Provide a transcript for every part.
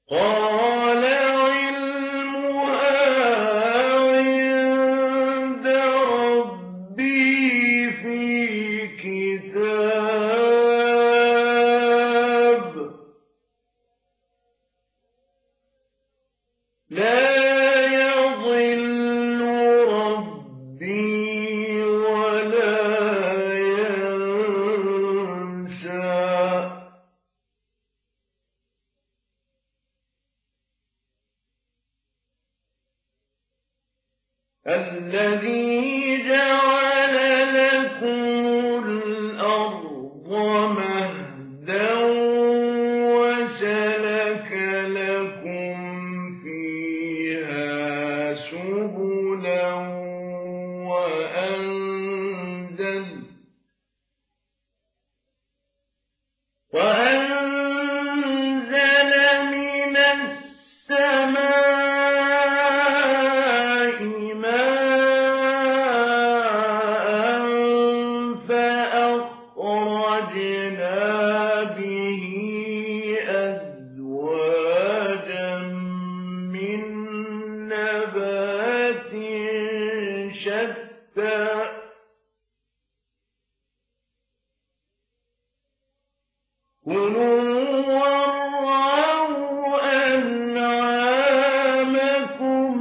قال علمها عند ربي في كتاب لا يضل ربي ولا ينسى الذي جعل لكم الأرض مهدا وسلك لكم فيها سبلا وأنزل من السماء ماء فأخرجنا به أزواجا من نبات شتى كلوا وارعوا أنعامكم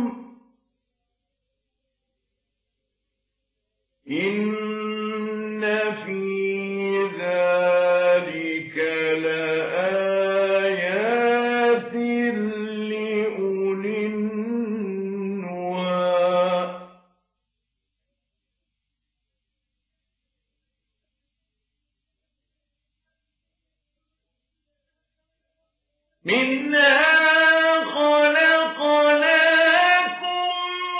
إن في ذلك لآيات لأولي النهى منها خلقناكم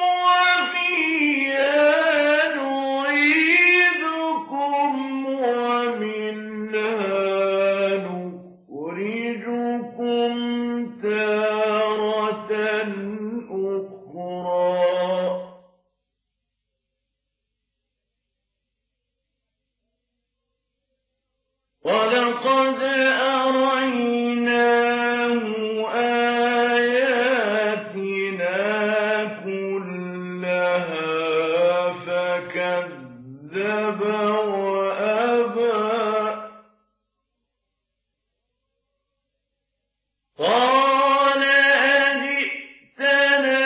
وفيها نعيدكم ومنها نخرجكم تارة أخرى ولقد أريناه آياتنا كلها فكذب وأبى قال أجئتنا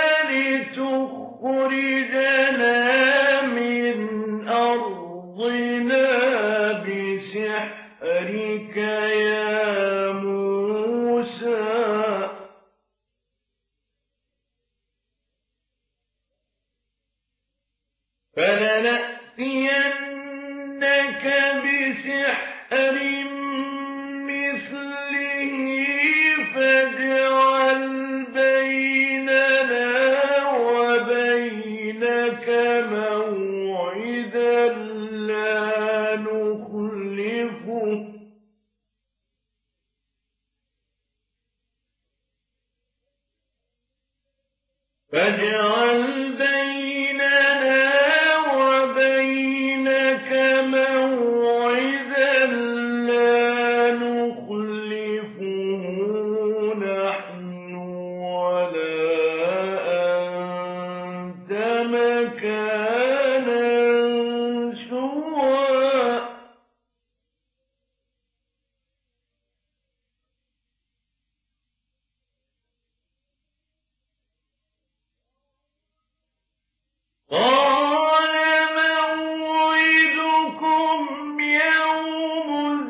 لتخرجنا من أرضنا بسحرك يا موسى فلنأتينك بسحر مثله فاجعل بيننا وبينك موعدا لا نخلفه فاجعل بيننا وبينك موعدا لا نخلفه نحن ولا أنت مكانا سوى قال موعدكم يوم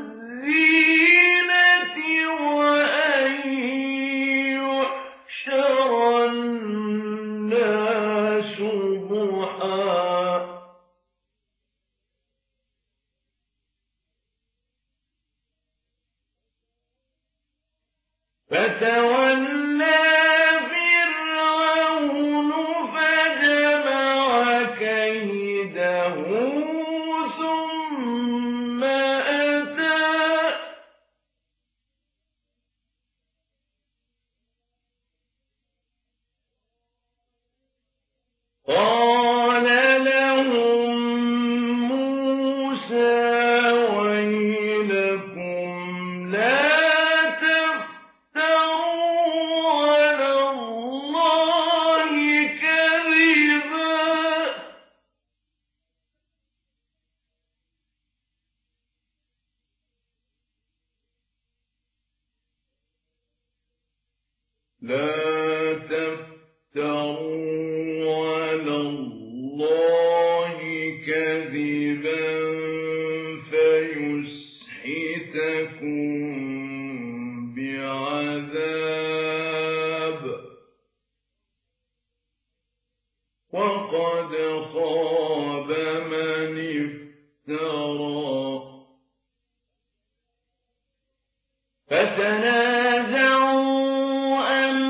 الزينة وأن يحشر الناس ضحى فتولى فرعون فجمع كيده ثم أتى قال لهم موسى ويلكم لا تفتروا لا تفتروا على الله كذبا فيسحتكم بعذاب وقد خاب من افترى فتنازعوا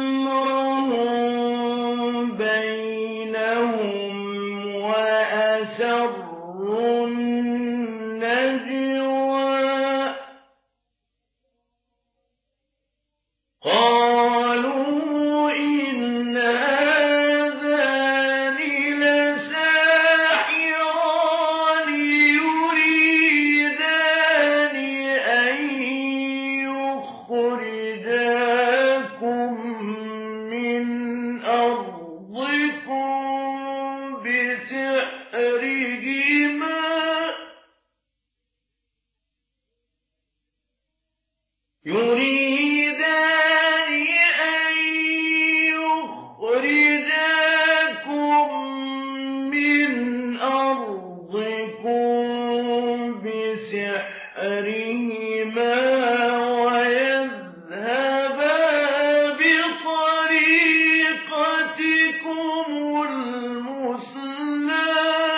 أمرهم بينهم وأسروا النجوى قالوا إن هذان لساحران يريدان أن يخرجاكم من أرضكم بسحرهما ويذهبا بطريقتكم المثلى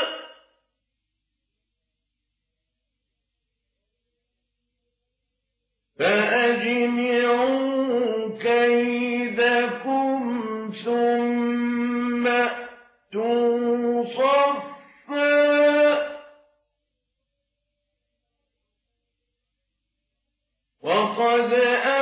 فأجمعوا كيدكم ثم أتوا صفا وقد